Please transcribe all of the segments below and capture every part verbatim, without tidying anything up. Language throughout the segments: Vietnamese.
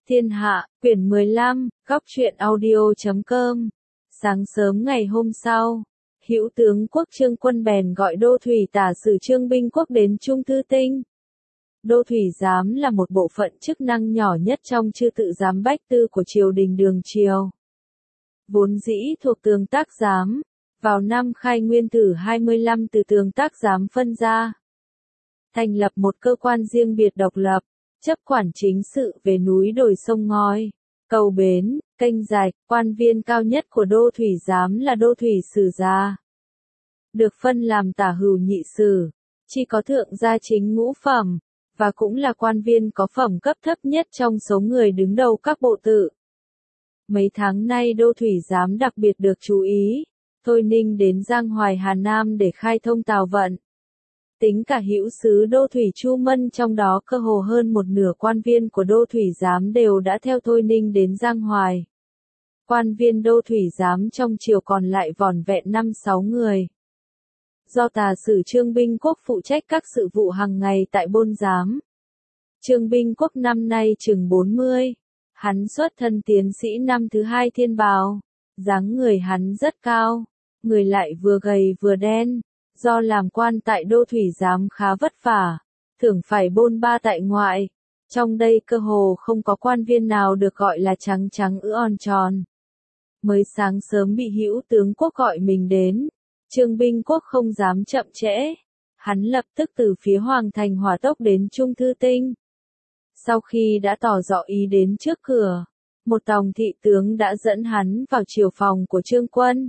Thiên Hạ, quyển mười lăm, góc truyện audio chấm com. Sáng sớm ngày hôm sau, Hữu tướng quốc Trương Quân bèn gọi Đô thủy tả sử Trương Binh Quốc đến Trung Thư Tinh. Đô thủy giám là một bộ phận chức năng nhỏ nhất trong chư tự giám bách tư của triều đình Đường Triều. Vốn dĩ thuộc Tường Tác Giám, vào năm Khai Nguyên Tử hai mươi lăm từ Tường Tác Giám phân ra, thành lập một cơ quan riêng biệt độc lập, chấp quản chính sự về núi đồi sông ngòi, cầu bến, kênh rạch. Quan viên cao nhất của Đô thủy giám là Đô thủy sử gia, được phân làm tả hữu nhị sử, chỉ có thượng gia chính ngũ phẩm, và cũng là quan viên có phẩm cấp thấp nhất trong số người đứng đầu các bộ tự. Mấy tháng nay Đô thủy giám đặc biệt được chú ý, Thôi Ninh đến Giang Hoài Hà Nam để khai thông tàu vận. Tính cả hữu sứ Đô thủy Chu Mân, trong đó cơ hồ hơn một nửa quan viên của Đô thủy giám đều đã theo Thôi Ninh đến Giang Hoài. Quan viên Đô thủy giám trong triều còn lại vỏn vẹn năm sáu người. Do tả sử Trương Binh Quốc phụ trách các sự vụ hàng ngày tại Bôn Giám. Trương Binh Quốc năm nay chừng bốn mươi, hắn xuất thân tiến sĩ năm thứ hai thiên bào, dáng người hắn rất cao, người lại vừa gầy vừa đen. Do làm quan tại Đô thủy giám khá vất vả, thường phải bôn ba tại ngoại. Trong đây cơ hồ không có quan viên nào được gọi là trắng trắng ư on tròn. Mới sáng sớm bị hữu tướng quốc gọi mình đến, Trương Binh Quốc không dám chậm trễ. Hắn lập tức từ phía Hoàng Thành hỏa tốc đến Trung Thư Tinh. Sau khi đã tỏ rõ ý đến trước cửa, một tòng thị tướng đã dẫn hắn vào triều phòng của Trương Quân.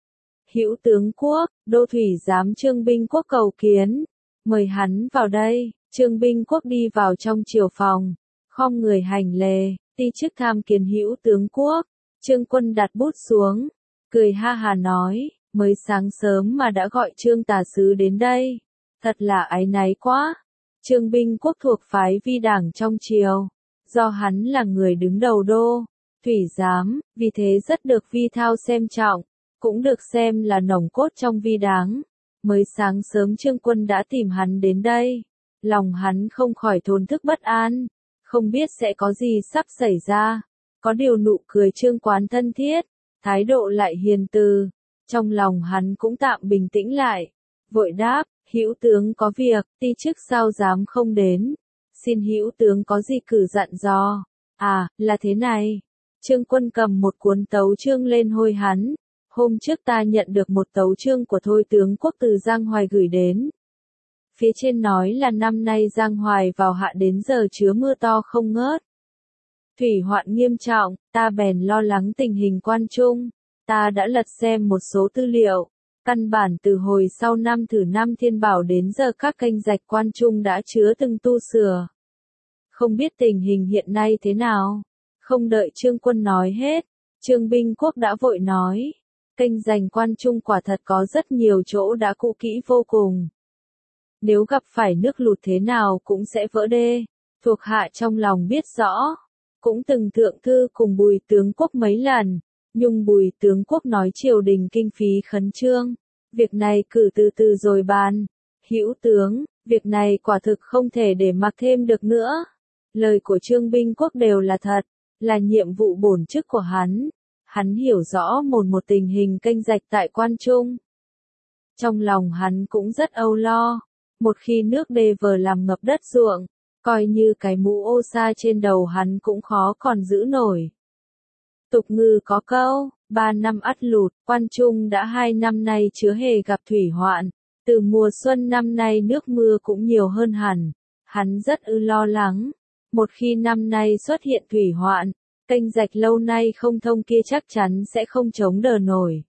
Hữu tướng quốc, Đô thủy giám Trương Binh Quốc cầu kiến, mời hắn vào đây. Trương Binh Quốc đi vào trong triều phòng, khom người hành lễ, ti chức tham kiến hữu tướng quốc. Trương Quân đặt bút xuống, cười ha hà nói, mới sáng sớm mà đã gọi Trương tả sứ đến đây, thật là áy náy quá. Trương Binh Quốc thuộc phái Vi đảng trong triều, do hắn là người đứng đầu Đô thủy giám, vì thế rất được Vi thao xem trọng, cũng được xem là nòng cốt trong Vi đảng. Mới sáng sớm Trương Quân đã tìm hắn đến đây, lòng hắn không khỏi thổn thức bất an, không biết sẽ có gì sắp xảy ra. Có điều nụ cười Trương Quán thân thiết, thái độ lại hiền từ, trong lòng hắn cũng tạm bình tĩnh lại, vội đáp, hữu tướng có việc, ti chức sao dám không đến, xin hữu tướng có gì cử dặn dò. À, là thế này. Trương Quân cầm một cuốn tấu chương lên hôi hắn. Hôm trước ta nhận được một tấu chương của Thôi tướng quốc từ Giang Hoài gửi đến. Phía trên nói là năm nay Giang Hoài vào hạ đến giờ chứa mưa to không ngớt. Thủy hoạn nghiêm trọng, ta bèn lo lắng tình hình quan trung. Ta đã lật xem một số tư liệu. Căn bản từ hồi sau năm thử năm thiên bảo đến giờ các kênh rạch quan trung đã chứa từng tu sửa. Không biết tình hình hiện nay thế nào? Không đợi Trương Quân nói hết, Trương Binh Quốc đã vội nói. Kênh rạch quan trung quả thật có rất nhiều chỗ đã cũ kỹ vô cùng. Nếu gặp phải nước lụt thế nào cũng sẽ vỡ đê. Thuộc hạ trong lòng biết rõ. Cũng từng thượng thư cùng Bùi tướng quốc mấy lần. Nhưng Bùi tướng quốc nói triều đình kinh phí khẩn trương. Việc này cử từ từ rồi bàn. Hữu tướng, việc này quả thực không thể để mặc thêm được nữa. Lời của Trương Binh Quốc đều là thật. Là nhiệm vụ bổn chức của hắn. Hắn hiểu rõ một một tình hình kênh rạch tại quan trung. Trong lòng hắn cũng rất âu lo. Một khi nước đê vờ làm ngập đất ruộng, coi như cái mũ ô sa trên đầu hắn cũng khó còn giữ nổi. Tục ngữ có câu, ba năm ắt lụt, quan trung đã hai năm nay chưa hề gặp thủy hoạn. Từ mùa xuân năm nay nước mưa cũng nhiều hơn hẳn. Hắn rất ư lo lắng. Một khi năm nay xuất hiện thủy hoạn, kênh rạch lâu nay không thông kia chắc chắn sẽ không chống đỡ nổi.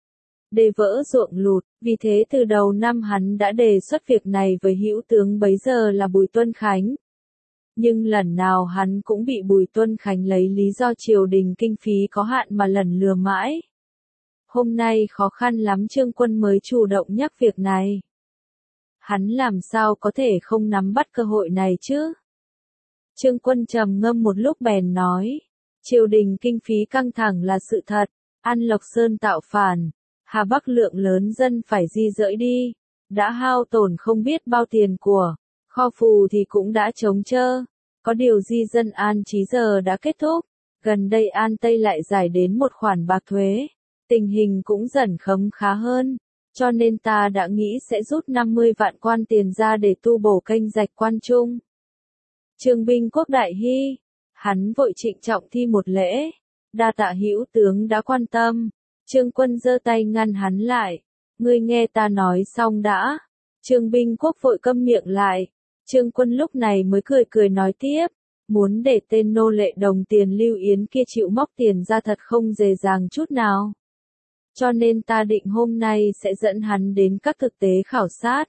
Đê vỡ ruộng lụt, vì thế từ đầu năm hắn đã đề xuất việc này với hữu tướng bấy giờ là Bùi Tuân Khánh. Nhưng lần nào hắn cũng bị Bùi Tuân Khánh lấy lý do triều đình kinh phí có hạn mà lần lừa mãi. Hôm nay khó khăn lắm Trương Quân mới chủ động nhắc việc này. Hắn làm sao có thể không nắm bắt cơ hội này chứ? Trương Quân trầm ngâm một lúc bèn nói. Triều đình kinh phí căng thẳng là sự thật, An Lộc Sơn tạo phản, Hà Bắc lượng lớn dân phải di dời đi, đã hao tổn không biết bao tiền của, kho phù thì cũng đã trống trơ, Có điều di dân An Trí giờ đã kết thúc, gần đây An Tây lại giải đến một khoản bạc thuế, tình hình cũng dần khấm khá hơn, cho nên ta đã nghĩ sẽ rút năm mươi vạn quan tiền ra để tu bổ kênh rạch Quan Trung. Trương binh quốc đại hy, hắn vội trịnh trọng thi một lễ, đa tạ hữu tướng đã quan tâm. Trương Quân giơ tay ngăn hắn lại, ngươi nghe ta nói xong đã. Trương binh quốc vội câm miệng lại, Trương Quân lúc này mới cười cười nói tiếp, muốn để tên nô lệ đồng tiền Lưu Yến kia chịu móc tiền ra thật không dễ dàng chút nào. Cho nên ta định hôm nay sẽ dẫn hắn đến các thực tế khảo sát.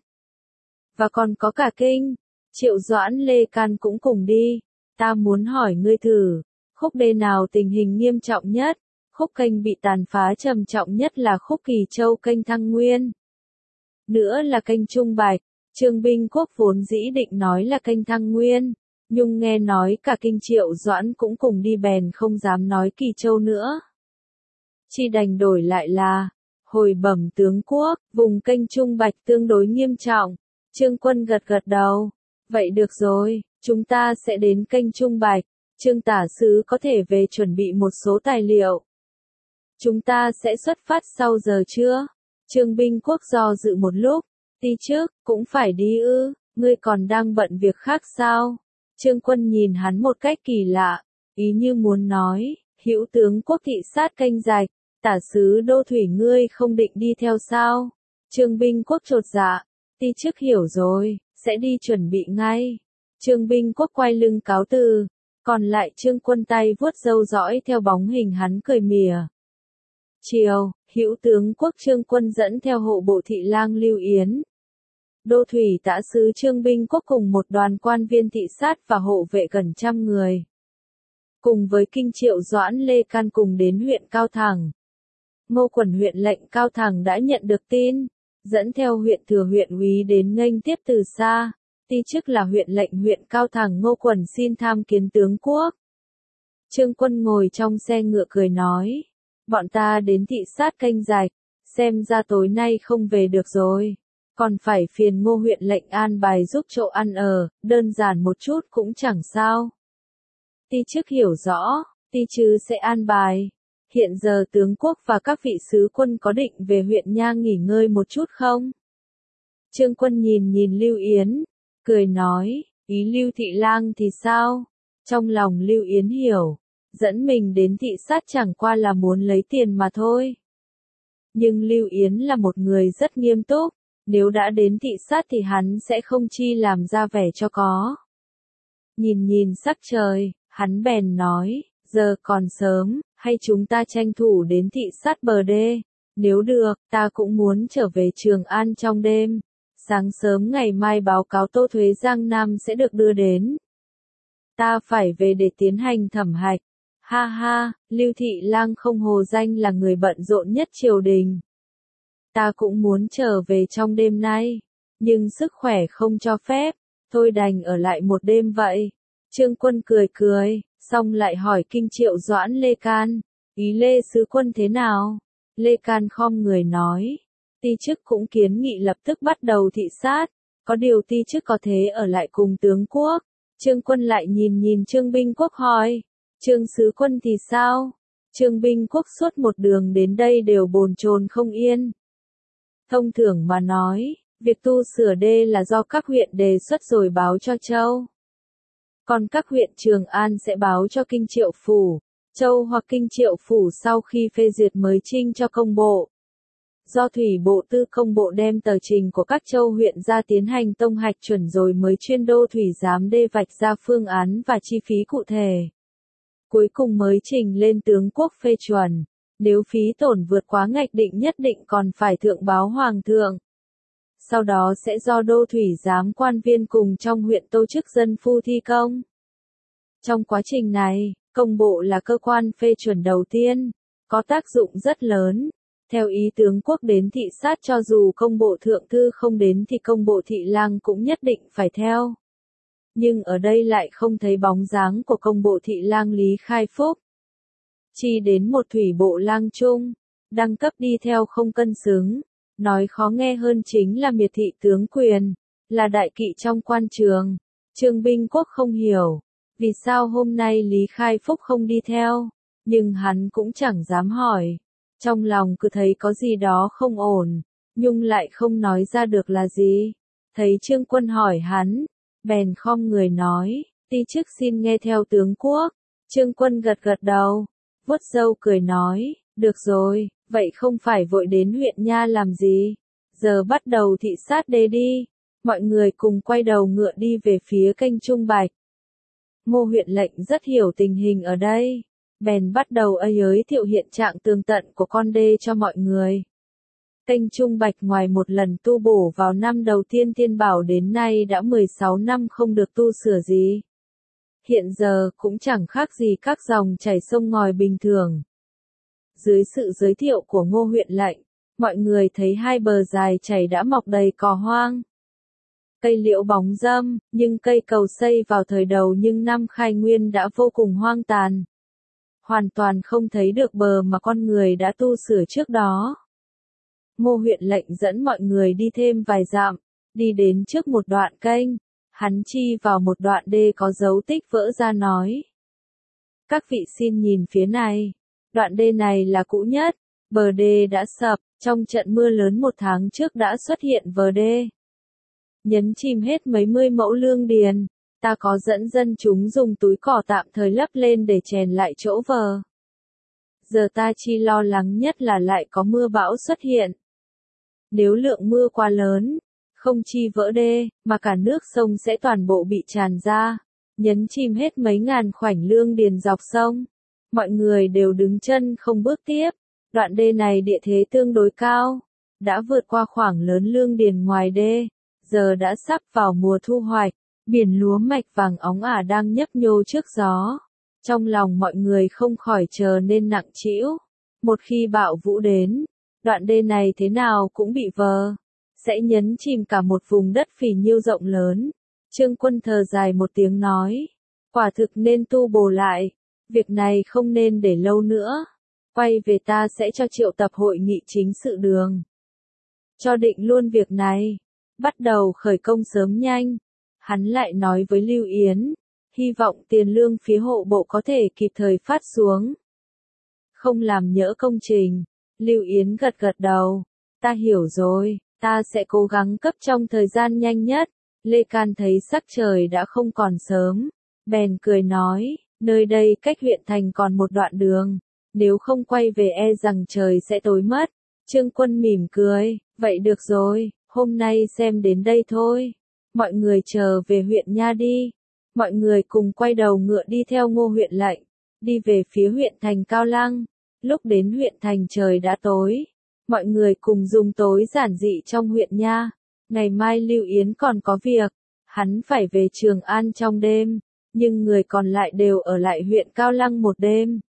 Và còn có cả kinh, Triệu Doãn Lê Can cũng cùng đi, ta muốn hỏi ngươi thử, khúc đê nào tình hình nghiêm trọng nhất, khúc kênh bị tàn phá trầm trọng nhất là khúc Kỳ Châu kênh Thăng Nguyên. Nữa là kênh Trung Bạch, Trương binh quốc vốn dĩ định nói là kênh Thăng Nguyên, nhưng nghe nói cả kinh Triệu Doãn cũng cùng đi bèn không dám nói Kỳ Châu nữa. Chỉ đành đổi lại là, hồi bẩm tướng quốc, vùng kênh Trung Bạch tương đối nghiêm trọng. Trương Quân gật gật đầu, vậy được rồi, chúng ta sẽ đến kênh Trung Bạch, Trương tả sứ có thể về chuẩn bị một số tài liệu. Chúng ta sẽ xuất phát sau giờ trưa. Trương binh quốc do dự một lúc, đi trước, cũng phải đi ư, ngươi còn đang bận việc khác sao? Trương Quân nhìn hắn một cách kỳ lạ, ý như muốn nói, hữu tướng quốc thị sát kênh rạch, tả sứ Đô Thủy ngươi không định đi theo sao? Trương binh quốc chột dạ, đi trước hiểu rồi, sẽ đi chuẩn bị ngay. Trương binh quốc quay lưng cáo từ, còn lại Trương Quân tay vuốt râu dõi theo bóng hình hắn cười mỉa. Chiều, hữu tướng quốc Trương Quân dẫn theo hộ bộ thị lang Lưu Yến. Đô Thủy tả sứ Trương binh quốc cùng một đoàn quan viên thị sát và hộ vệ gần trăm người. Cùng với kinh Triệu Doãn Lê Can cùng đến huyện Cao Thẳng. Ngô Quẩn huyện lệnh Cao Thẳng đã nhận được tin, dẫn theo huyện thừa huyện úy đến nghênh tiếp từ xa, ti chức là huyện lệnh huyện Cao Thẳng Ngô Quẩn xin tham kiến tướng quốc. Trương Quân ngồi trong xe ngựa cười nói, bọn ta đến thị sát kênh rạch, xem ra tối nay không về được rồi, còn phải phiền Ngô huyện lệnh an bài giúp chỗ ăn ở, đơn giản một chút cũng chẳng sao. Ti chức hiểu rõ, ti chứ sẽ an bài. Hiện giờ tướng quốc và các vị sứ quân có định về huyện nha nghỉ ngơi một chút không? Trương Quân nhìn nhìn Lưu Yến, cười nói, ý Lưu thị lang thì sao? Trong lòng Lưu Yến hiểu, dẫn mình đến thị sát chẳng qua là muốn lấy tiền mà thôi. Nhưng Lưu Yến là một người rất nghiêm túc, nếu đã đến thị sát thì hắn sẽ không chi làm ra vẻ cho có. Nhìn nhìn sắc trời, hắn bèn nói, giờ còn sớm, hay chúng ta tranh thủ đến thị sát bờ đê, nếu được, ta cũng muốn trở về Trường An trong đêm, sáng sớm ngày mai báo cáo Tô Thuế Giang Nam sẽ được đưa đến. Ta phải về để tiến hành thẩm hạch. Ha ha, Lưu thị lang không hồ danh là người bận rộn nhất triều đình. Ta cũng muốn trở về trong đêm nay, nhưng sức khỏe không cho phép, thôi đành ở lại một đêm vậy. Trương Quân cười cười, xong lại hỏi kinh Triệu Doãn Lê Can, ý Lê sứ quân thế nào? Lê Can khom người nói, ti chức cũng kiến nghị lập tức bắt đầu thị sát, có điều ti chức có thế ở lại cùng tướng quốc. Trương Quân lại nhìn nhìn Trương binh quốc hỏi, Trương sứ quân thì sao? Trương binh quốc suốt một đường đến đây đều bồn chồn không yên. Thông thường mà nói, việc tu sửa đê là do các huyện đề xuất rồi báo cho Châu. Còn các huyện Trường An sẽ báo cho kinh Triệu phủ, Châu hoặc kinh Triệu phủ sau khi phê duyệt mới trinh cho công bộ. Do Thủy Bộ Tư công bộ đem tờ trình của các châu huyện ra tiến hành tông hạch chuẩn rồi mới chuyên đô thủy giám đê vạch ra phương án và chi phí cụ thể. Cuối cùng mới trình lên tướng quốc phê chuẩn, nếu phí tổn vượt quá ngạch định nhất định còn phải thượng báo hoàng thượng. Sau đó sẽ do đô thủy giám quan viên cùng trong huyện tổ chức dân phu thi công. Trong quá trình này, công bộ là cơ quan phê chuẩn đầu tiên, có tác dụng rất lớn. Theo ý tướng quốc đến thị sát cho dù công bộ thượng thư không đến thì công bộ thị lang cũng nhất định phải theo. Nhưng ở đây lại không thấy bóng dáng của công bộ thị lang Lý Khai Phúc. Chỉ đến một thủy bộ lang trung, đăng cấp đi theo không cân xứng. Nói khó nghe hơn chính là miệt thị tướng quyền, là đại kỵ trong quan trường. Trương binh quốc không hiểu, Vì sao hôm nay Lý Khai Phúc không đi theo? Nhưng hắn cũng chẳng dám hỏi. Trong lòng cứ thấy có gì đó không ổn, nhưng lại không nói ra được là gì. Thấy Trương Quân hỏi hắn, bèn khom người nói, ti chức xin nghe theo tướng quốc. Trương Quân gật gật đầu, vuốt râu cười nói, được rồi, vậy không phải vội đến huyện Nha làm gì. Giờ bắt đầu thị sát đê đi. Mọi người cùng quay đầu ngựa đi về phía kênh Trung Bạch. Ngô huyện lệnh rất hiểu tình hình ở đây, bèn bắt đầu giới thiệu hiện trạng tường tận của con đê cho mọi người. Kênh Trung Bạch ngoài một lần tu bổ vào năm đầu tiên Thiên Bảo đến nay đã mười sáu năm không được tu sửa gì. Hiện giờ cũng chẳng khác gì các dòng chảy sông ngòi bình thường. Dưới sự giới thiệu của Ngô huyện lệnh, mọi người thấy hai bờ dài chảy đã mọc đầy cỏ hoang. Cây liễu bóng râm, nhưng cây cầu xây vào thời đầu nhưng năm khai nguyên đã vô cùng hoang tàn. Hoàn toàn không thấy được bờ mà con người đã tu sửa trước đó. Ngô huyện lệnh dẫn mọi người đi thêm vài dặm, đi đến trước một đoạn kênh, hắn chi vào một đoạn đê có dấu tích vỡ ra nói. Các vị xin nhìn phía này, đoạn đê này là cũ nhất, bờ đê đã sập, trong trận mưa lớn một tháng trước đã xuất hiện vờ đê. Nhấn chìm hết mấy mươi mẫu lương điền, ta có dẫn dân chúng dùng túi cỏ tạm thời lấp lên để chèn lại chỗ vờ. Giờ ta chi lo lắng nhất là lại có mưa bão xuất hiện. Nếu lượng mưa quá lớn, không chi vỡ đê, mà cả nước sông sẽ toàn bộ bị tràn ra, nhấn chìm hết mấy ngàn khoảnh lương điền dọc sông. Mọi người đều đứng chân không bước tiếp. Đoạn đê này địa thế tương đối cao, đã vượt qua khoảng lớn lương điền ngoài đê, giờ đã sắp vào mùa thu hoạch, biển lúa mạch vàng óng ả đang nhấp nhô trước gió. Trong lòng mọi người không khỏi trở nên nặng trĩu. Một khi bão vũ đến, đoạn đê này thế nào cũng bị vờ, sẽ nhấn chìm cả một vùng đất phì nhiêu rộng lớn. Trương Quân thở dài một tiếng nói, quả thực nên tu bổ lại, việc này không nên để lâu nữa. Quay về ta sẽ cho triệu tập hội nghị chính sự đường. Cho định luôn việc này, bắt đầu khởi công sớm nhanh. Hắn lại nói với Lưu Yến, hy vọng tiền lương phía hộ bộ có thể kịp thời phát xuống. Không làm nhỡ công trình. Lưu Yến gật gật đầu, ta hiểu rồi, ta sẽ cố gắng cấp trong thời gian nhanh nhất. Lê Can thấy sắc trời đã không còn sớm, bèn cười nói, nơi đây cách huyện thành còn một đoạn đường. Nếu không quay về e rằng trời sẽ tối mất. Trương Quân mỉm cười, vậy được rồi, hôm nay xem đến đây thôi. Mọi người chờ về huyện Nha đi. Mọi người cùng quay đầu ngựa đi theo Ngô huyện lệnh, đi về phía huyện thành Cao Lăng. Lúc đến huyện thành trời đã tối. Mọi người cùng dùng tối giản dị trong huyện Nha. Ngày mai Lưu Yến còn có việc, hắn phải về Trường An trong đêm, nhưng người còn lại đều ở lại huyện Cao Lăng một đêm.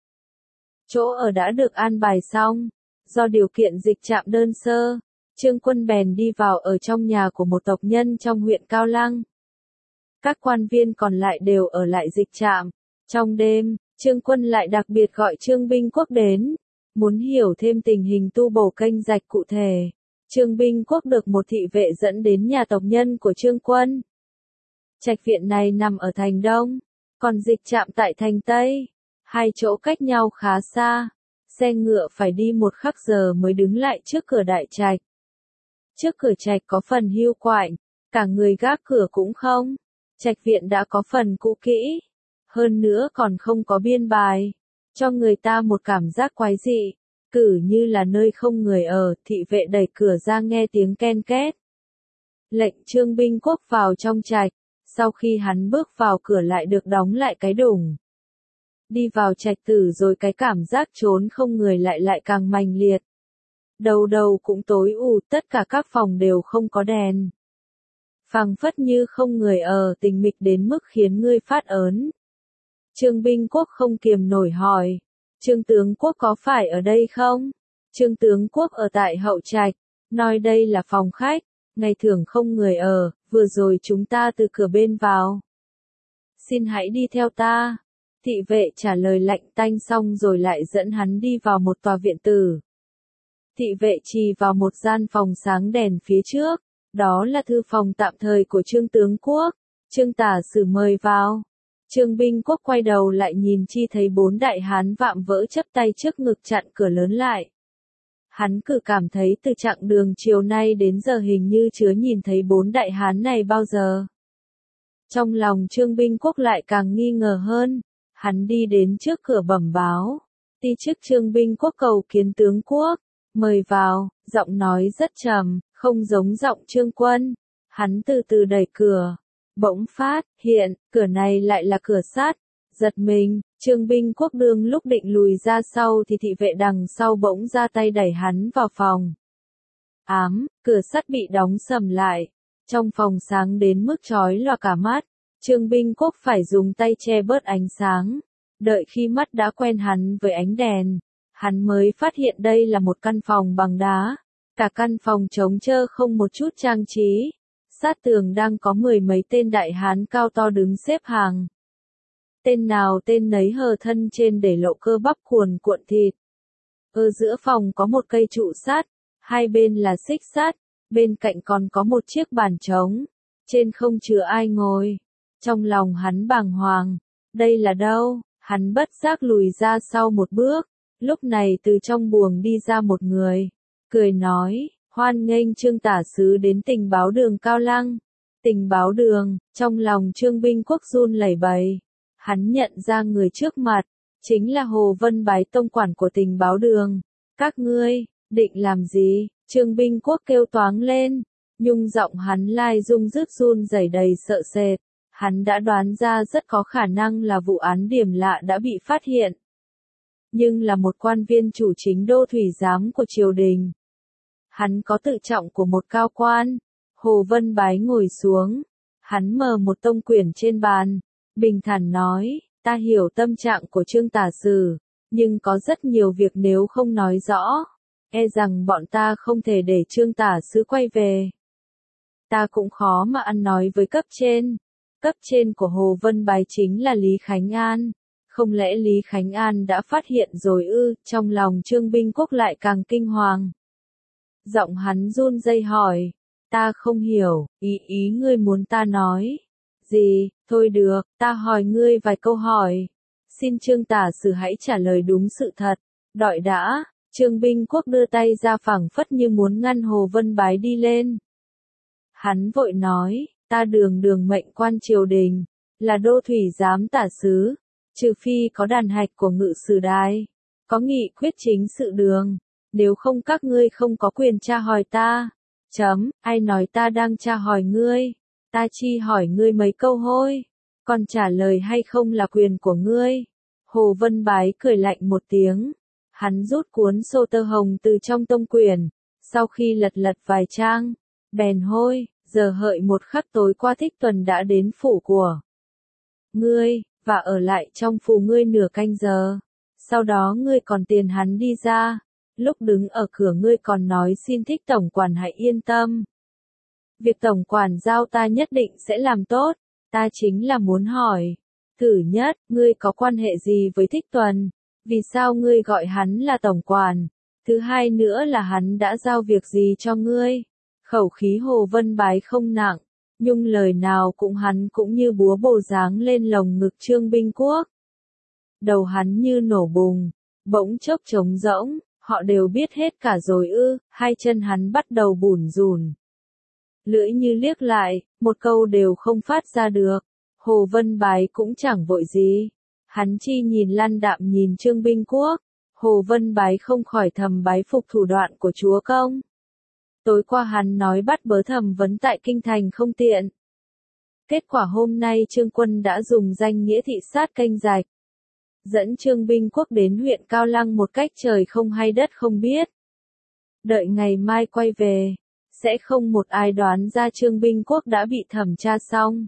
Chỗ ở đã được an bài xong, do điều kiện dịch trạm đơn sơ, Trương Quân bèn đi vào ở trong nhà của một tộc nhân trong huyện Cao Lăng. Các quan viên còn lại đều ở lại dịch trạm. Trong đêm, Trương Quân lại đặc biệt gọi Trương Binh Quốc đến, muốn hiểu thêm tình hình tu bổ kênh rạch cụ thể. Trương Binh Quốc được một thị vệ dẫn đến nhà tộc nhân của Trương Quân. Trạch viện này nằm ở thành Đông, còn dịch trạm tại thành Tây. Hai chỗ cách nhau khá xa, xe ngựa phải đi một khắc giờ mới đứng lại trước cửa đại trạch. Trước cửa trạch có phần hiu quạnh, cả người gác cửa cũng không. Trạch viện đã có phần cũ kỹ, hơn nữa còn không có biên bài, cho người ta một cảm giác quái dị, cử như là nơi không người ở. Thị vệ đẩy cửa ra nghe tiếng ken két. Lệnh Trương Binh Quốc vào trong trạch, sau khi hắn bước vào cửa lại được đóng lại cái đùng. Đi vào trạch tử rồi cái cảm giác trốn không người lại lại càng mạnh liệt. Đầu đầu cũng tối ù, tất cả các phòng đều không có đèn. Phảng phất như không người ở, tĩnh mịch đến mức khiến ngươi phát ớn. Trương Binh Quốc không kiềm nổi hỏi, Trương tướng quốc có phải ở đây không? Trương tướng quốc ở tại hậu trạch, nói đây là phòng khách, ngày thường không người ở, vừa rồi chúng ta từ cửa bên vào. Xin hãy đi theo ta. Thị vệ trả lời lạnh tanh xong rồi lại dẫn hắn đi vào một tòa viện tử. Thị vệ chỉ vào một gian phòng sáng đèn phía trước, đó là thư phòng tạm thời của Trương tướng quốc. Trương tả sử mời vào. Trương Binh Quốc quay đầu lại nhìn chi thấy bốn đại hán vạm vỡ chấp tay trước ngực chặn cửa lớn lại. Hắn cứ cảm thấy từ chặng đường chiều nay đến giờ hình như chưa nhìn thấy bốn đại hán này bao giờ. Trong lòng Trương Binh Quốc lại càng nghi ngờ hơn, hắn đi đến trước cửa bẩm báo. Ti chức Trương Binh Quốc cầu kiến tướng quốc, mời vào, giọng nói rất trầm, không giống giọng Trương Quân. Hắn từ từ đẩy cửa, bỗng phát hiện, cửa này lại là cửa sắt. Giật mình, Trương Binh Quốc đương lúc định lùi ra sau thì thị vệ đằng sau bỗng ra tay đẩy hắn vào phòng. Ám, cửa sắt bị đóng sầm lại. Trong phòng sáng đến mức chói lòa cả mắt, Trương Binh Quốc phải dùng tay che bớt ánh sáng. Đợi khi mắt đã quen hắn với ánh đèn, hắn mới phát hiện đây là một căn phòng bằng đá. Cả căn phòng trống trơ không một chút trang trí. Sát tường đang có mười mấy tên đại hán cao to đứng xếp hàng. Tên nào tên nấy hờ thân trên để lộ cơ bắp cuồn cuộn thịt. Ở giữa phòng có một cây trụ sắt, hai bên là xích sắt, bên cạnh còn có một chiếc bàn trống, trên không chứa ai ngồi. Trong lòng hắn bàng hoàng, đây là đâu? Hắn bất giác lùi ra sau một bước, lúc này từ trong buồng đi ra một người, cười nói, hoan nghênh Trương tả sứ đến tình báo đường Cao Lăng. Tình báo đường, trong lòng Trương Binh Quốc run lẩy bẩy. Hắn nhận ra người trước mặt, chính là Hồ Vân Bái tông quản của tình báo đường. Các ngươi, định làm gì? Trương Binh Quốc kêu toáng lên, nhung giọng hắn lai rung rứt run rẩy đầy sợ sệt. Hắn đã đoán ra rất có khả năng là vụ án điểm lạ đã bị phát hiện. Nhưng là một quan viên chủ chính đô thủy giám của triều đình. Hắn có tự trọng của một cao quan. Hồ Vân Bái ngồi xuống. Hắn mở một tông quyển trên bàn. Bình thản nói, ta hiểu tâm trạng của Trương tả sử, nhưng có rất nhiều việc nếu không nói rõ, e rằng bọn ta không thể để Trương tả sứ quay về. Ta cũng khó mà ăn nói với cấp trên. Cấp trên của Hồ Vân Bái chính là Lý Khánh An. Không lẽ Lý Khánh An đã phát hiện rồi ư? Trong lòng Trương Binh Quốc lại càng kinh hoàng. Giọng hắn run rẩy hỏi, ta không hiểu, ý ý ngươi muốn ta nói gì? Thôi được, ta hỏi ngươi vài câu hỏi. Xin Trương tả sử hãy trả lời đúng sự thật. Đợi đã, Trương Binh Quốc đưa tay ra phảng phất như muốn ngăn Hồ Vân Bái đi lên. Hắn vội nói, ta đường đường mệnh quan triều đình, là đô thủy giám tả sứ, trừ phi có đàn hạch của ngự sử đài, có nghị quyết chính sự đường, nếu không các ngươi không có quyền tra hỏi ta. Chấm, ai nói ta đang tra hỏi ngươi? Ta chi hỏi ngươi mấy câu hôi, còn trả lời hay không là quyền của ngươi. Hồ Vân Bái cười lạnh một tiếng, hắn rút cuốn sô tơ hồng từ trong tông quyển, sau khi lật lật vài trang, bèn hôi, giờ hợi một khắc tối qua Thích Tuần đã đến phủ của ngươi, và ở lại trong phủ ngươi nửa canh giờ, sau đó ngươi còn tiền hắn đi ra, lúc đứng ở cửa ngươi còn nói xin Thích tổng quản hãy yên tâm. Việc tổng quản giao ta nhất định sẽ làm tốt, ta chính là muốn hỏi. Thứ nhất, ngươi có quan hệ gì với Thích Tuần? Vì sao ngươi gọi hắn là tổng quản? Thứ hai nữa là hắn đã giao việc gì cho ngươi? Khẩu khí Hồ Vân Bái không nặng, nhưng lời nào cũng hắn cũng như búa bổ giáng lên lồng ngực Trương Binh Quốc. Đầu hắn như nổ bùng, bỗng chốc trống rỗng, họ đều biết hết cả rồi ư? Hai chân hắn bắt đầu bủn rủn. Lưỡi như liếc lại, một câu đều không phát ra được. Hồ Vân Bái cũng chẳng vội gì. Hắn chi nhìn lăn đạm nhìn Trương Binh Quốc. Hồ Vân Bái không khỏi thầm bái phục thủ đoạn của chúa công. Tối qua hắn nói bắt bớ thẩm vấn tại kinh thành không tiện. Kết quả hôm nay Trương Quân đã dùng danh nghĩa thị sát kênh rạch, dẫn Trương Binh Quốc đến huyện Cao Lăng một cách trời không hay đất không biết. Đợi ngày mai quay về, sẽ không một ai đoán ra Trương Binh Quốc đã bị thẩm tra xong.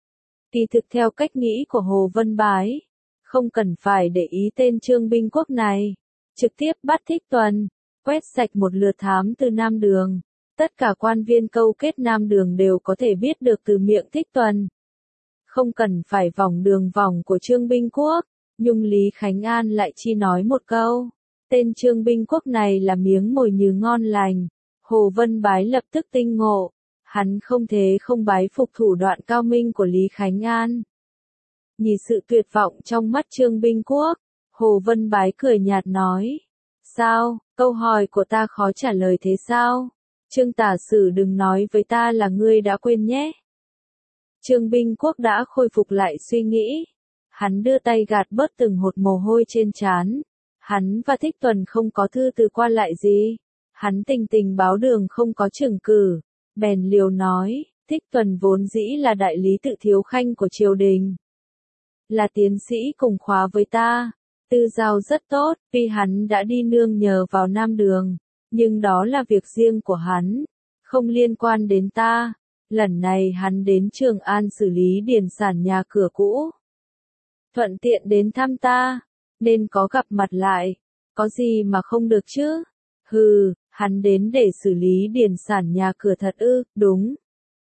Kỳ thực theo cách nghĩ của Hồ Vân Bái, không cần phải để ý tên Trương Binh Quốc này, trực tiếp bắt Thích Tuần, quét sạch một lượt thám từ Nam Đường. Tất cả quan viên câu kết Nam Đường đều có thể biết được từ miệng Thích Tuần. Không cần phải vòng đường vòng của Trương Binh Quốc, nhưng Lý Khánh An lại chi nói một câu. Tên Trương Binh Quốc này là miếng mồi nhừ ngon lành. Hồ Vân Bái lập tức tinh ngộ. Hắn không thể không bái phục thủ đoạn cao minh của Lý Khánh An. Nhìn sự tuyệt vọng trong mắt Trương Binh Quốc, Hồ Vân Bái cười nhạt nói. Sao, câu hỏi của ta khó trả lời thế sao? Trương tả sử đừng nói với ta là ngươi đã quên nhé. Trương Binh Quốc đã khôi phục lại suy nghĩ. Hắn đưa tay gạt bớt từng hột mồ hôi trên trán. Hắn và Thích Tuần không có thư từ qua lại gì. Hắn tình tình báo đường không có trừng cử. Bèn liều nói, Thích Tuần vốn dĩ là đại lý tự thiếu khanh của triều đình. Là tiến sĩ cùng khóa với ta. Tư giao rất tốt, vì hắn đã đi nương nhờ vào Nam Đường. Nhưng đó là việc riêng của hắn. Không liên quan đến ta. Lần này hắn đến Trường An xử lý điền sản nhà cửa cũ. Thuận tiện đến thăm ta. Nên có gặp mặt lại. Có gì mà không được chứ? Hừ, hắn đến để xử lý điền sản nhà cửa thật ư, đúng.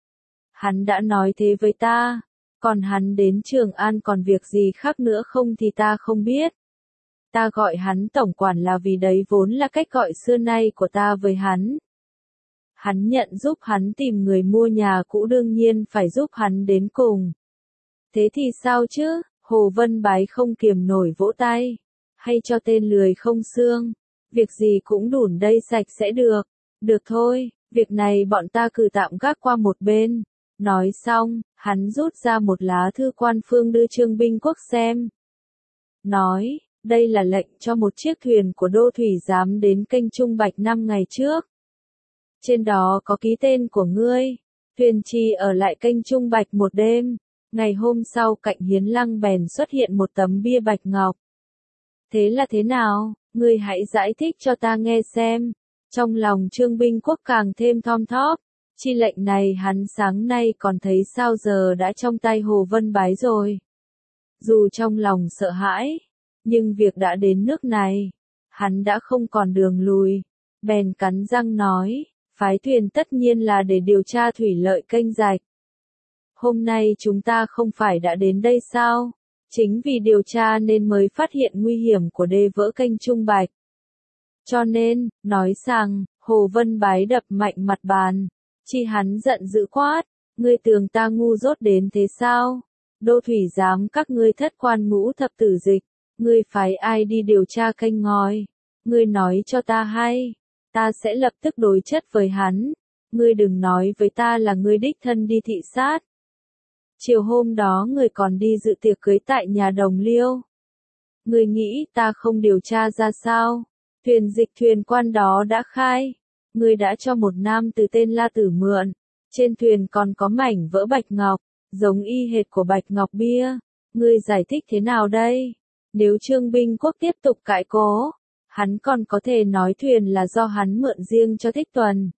Hắn đã nói thế với ta. Còn hắn đến Trường An còn việc gì khác nữa không thì ta không biết. Ta gọi hắn tổng quản là vì đấy vốn là cách gọi xưa nay của ta với hắn. Hắn nhận giúp hắn tìm người mua nhà cũ đương nhiên phải giúp hắn đến cùng. Thế thì sao chứ? Hồ Vân Bái không kiềm nổi vỗ tay. Hay cho tên lười không xương. Việc gì cũng đủn đây sạch sẽ được. Được thôi, việc này bọn ta cứ tạm gác qua một bên. Nói xong, hắn rút ra một lá thư quan phương đưa Trương Binh Quốc xem. Nói, đây là lệnh cho một chiếc thuyền của Đô Thủy Giám đến kênh Trung Bạch năm ngày trước. Trên đó có ký tên của ngươi. Thuyền trì ở lại kênh Trung Bạch một đêm. Ngày hôm sau cạnh Hiến Lăng bèn xuất hiện một tấm bia bạch ngọc. Thế là thế nào? Ngươi hãy giải thích cho ta nghe xem. Trong lòng Trương Binh Quốc càng thêm thom thóp. Chi lệnh này hắn sáng nay còn thấy sao giờ đã trong tay Hồ Vân Bái rồi. Dù trong lòng sợ hãi, nhưng việc đã đến nước này, hắn đã không còn đường lùi. Bèn cắn răng nói, phái thuyền tất nhiên là để điều tra thủy lợi kênh rạch. Hôm nay chúng ta không phải đã đến đây sao? Chính vì điều tra nên mới phát hiện nguy hiểm của đê vỡ kênh Trung Bạch. Cho nên, nói rằng, Hồ Vân Bái đập mạnh mặt bàn. Chi hắn giận dữ quát, ngươi tưởng ta ngu dốt đến thế sao? Đô Thủy Giám các ngươi thất quan ngũ thập tử dịch, ngươi phái ai đi điều tra kênh ngòi? Ngươi nói cho ta hay, ta sẽ lập tức đối chất với hắn. Ngươi đừng nói với ta là ngươi đích thân đi thị sát. Chiều hôm đó ngươi còn đi dự tiệc cưới tại nhà Đồng Liêu. Ngươi nghĩ ta không điều tra ra sao? Thuyền dịch thuyền quan đó đã khai. Ngươi đã cho một nam từ tên La Tử mượn. Trên thuyền còn có mảnh vỡ bạch ngọc, giống y hệt của bạch ngọc bia. Ngươi giải thích thế nào đây? Nếu Trương Binh Quốc tiếp tục cãi cố, hắn còn có thể nói thuyền là do hắn mượn riêng cho Thích Tuần.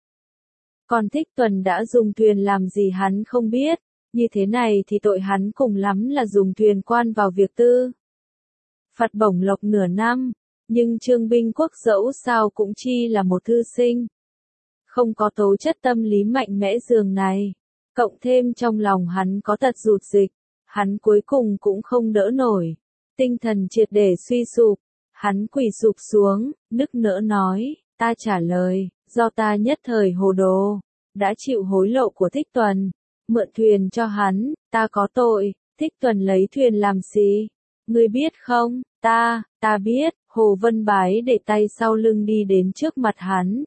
Còn Thích Tuần đã dùng thuyền làm gì hắn không biết. Như thế này thì tội hắn cùng lắm là dùng thuyền quan vào việc tư. Phạt bổng lộc nửa năm. Nhưng Trương Binh Quốc dẫu sao cũng chi là một thư sinh. Không có tố chất tâm lý mạnh mẽ dường này. Cộng thêm trong lòng hắn có tật rụt dịch. Hắn cuối cùng cũng không đỡ nổi. Tinh thần triệt để suy sụp. Hắn quỳ sụp xuống, nức nở nói, ta trả lời, do ta nhất thời hồ đồ. Đã chịu hối lộ của Thích Tuần. Mượn thuyền cho hắn, ta có tội. Thích Tuần lấy thuyền làm gì? Ngươi biết không? Ta, ta biết. Hồ Vân Bái để tay sau lưng đi đến trước mặt hắn.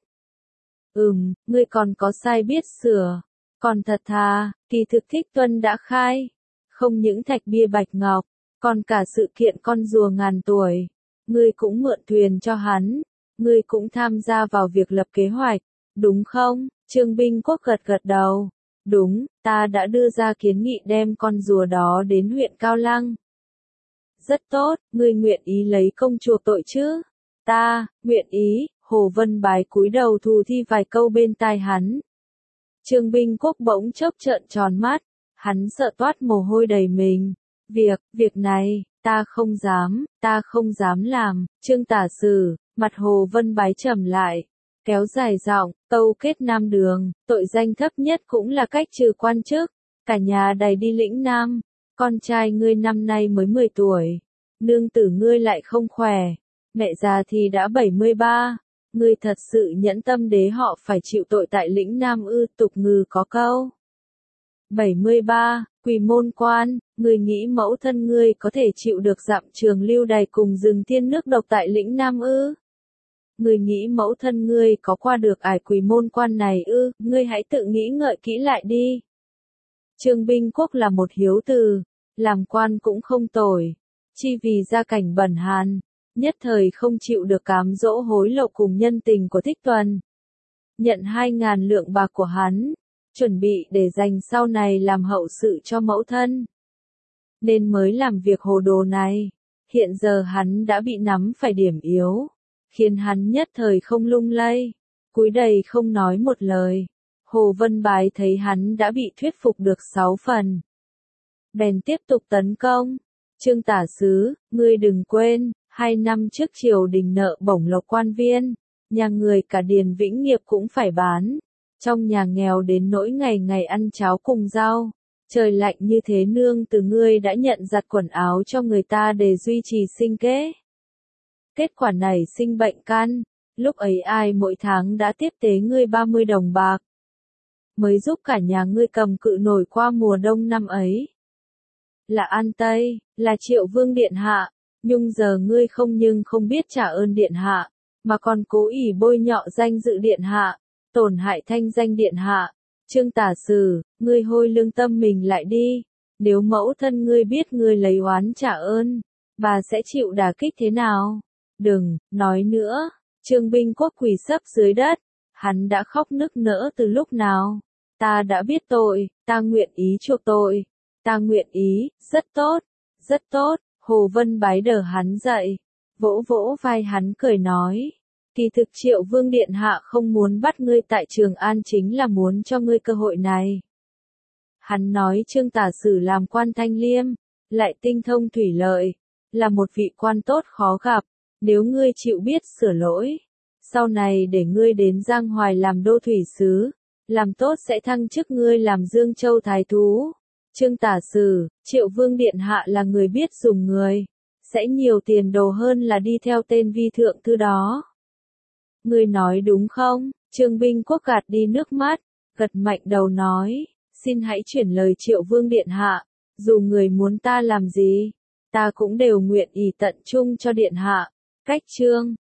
Ừm, ngươi còn có sai biết sửa. Còn thật thà, kỳ thực Thích Tuần đã khai. Không những thạch bia bạch ngọc, còn cả sự kiện con rùa ngàn tuổi. Ngươi cũng mượn thuyền cho hắn. Ngươi cũng tham gia vào việc lập kế hoạch. Đúng không? Trương Binh Quốc gật gật đầu. Đúng, ta đã đưa ra kiến nghị đem con rùa đó đến huyện Cao Lăng. Rất tốt, ngươi nguyện ý lấy công chuộc tội chứ? Ta, nguyện ý. Hồ Vân Bái cúi đầu thù thi vài câu bên tai hắn. Trương Binh Quốc bỗng chốc trợn tròn mắt. Hắn sợ toát mồ hôi đầy mình. Việc, việc này, ta không dám, ta không dám làm. Trương tả sử, mặt Hồ Vân Bái trầm lại. Kéo dài giọng, tâu kết Nam Đường, tội danh thấp nhất cũng là cách trừ quan chức. Cả nhà đầy đi lĩnh Nam. Con trai ngươi năm nay mới mười tuổi. Nương tử ngươi lại không khỏe. Mẹ già thì đã bảy mươi ba. Ngươi thật sự nhẫn tâm đế họ phải chịu tội tại lĩnh Nam ư? Tục ngữ có câu. bảy mươi ba. Quỷ môn quan, người nghĩ mẫu thân ngươi có thể chịu được dặm trường lưu đày cùng rừng thiên nước độc tại lĩnh Nam ư? Người nghĩ mẫu thân ngươi có qua được ải quỷ môn quan này ư? Ngươi hãy tự nghĩ ngợi kỹ lại đi. Trương Binh Quốc là một hiếu từ, làm quan cũng không tồi, chi vì gia cảnh bần hàn, nhất thời không chịu được cám dỗ hối lộ cùng nhân tình của Thích Tuần. Nhận hai ngàn lượng bạc của hắn, chuẩn bị để dành sau này làm hậu sự cho mẫu thân. Nên mới làm việc hồ đồ này, hiện giờ hắn đã bị nắm phải điểm yếu, khiến hắn nhất thời không lung lay, cúi đầy không nói một lời. Hồ Vân Bái thấy hắn đã bị thuyết phục được sáu phần, bèn tiếp tục tấn công. Trương tả sứ, ngươi đừng quên, hai năm trước triều đình nợ bổng lộc quan viên, nhà người cả Điền Vĩnh Nghiệp cũng phải bán. Trong nhà nghèo đến nỗi ngày ngày ăn cháo cùng rau, trời lạnh như thế nương từ ngươi đã nhận giặt quần áo cho người ta để duy trì sinh kế. Kết quả nảy sinh bệnh căn, lúc ấy ai mỗi tháng đã tiếp tế ngươi ba mươi đồng bạc, mới giúp cả nhà ngươi cầm cự nổi qua mùa đông năm ấy. Là An Tây, là Triệu Vương Điện Hạ, nhưng giờ ngươi không nhưng không biết trả ơn Điện Hạ, mà còn cố ỷ bôi nhọ danh dự Điện Hạ, tổn hại thanh danh Điện Hạ. Trương tả sử, ngươi hôi lương tâm mình lại đi, nếu mẫu thân ngươi biết ngươi lấy oán trả ơn, bà sẽ chịu đả kích thế nào? Đừng, nói nữa. Trương Binh Quốc quỳ sấp dưới đất, hắn đã khóc nức nở từ lúc nào. Ta đã biết tội, ta nguyện ý chuộc tội, ta nguyện ý, rất tốt, rất tốt. Hồ Vân Bái đỡ hắn dậy, vỗ vỗ vai hắn cười nói. Kỳ thực Triệu Vương Điện Hạ không muốn bắt ngươi tại Trường An chính là muốn cho ngươi cơ hội này. Hắn nói Trương tả sử làm quan thanh liêm, lại tinh thông thủy lợi, là một vị quan tốt khó gặp, nếu ngươi chịu biết sửa lỗi, sau này để ngươi đến Giang Hoài làm đô thủy sứ, làm tốt sẽ thăng chức ngươi làm Dương Châu thái thú. Trương tả sử, Triệu Vương Điện Hạ là người biết dùng người, sẽ nhiều tiền đồ hơn là đi theo tên vi thượng thư đó. Ngươi nói đúng không? Trương Binh Quốc gạt đi nước mắt, gật mạnh đầu nói, xin hãy chuyển lời Triệu Vương Điện Hạ, dù người muốn ta làm gì, ta cũng đều nguyện ý tận trung cho Điện Hạ. Cách chương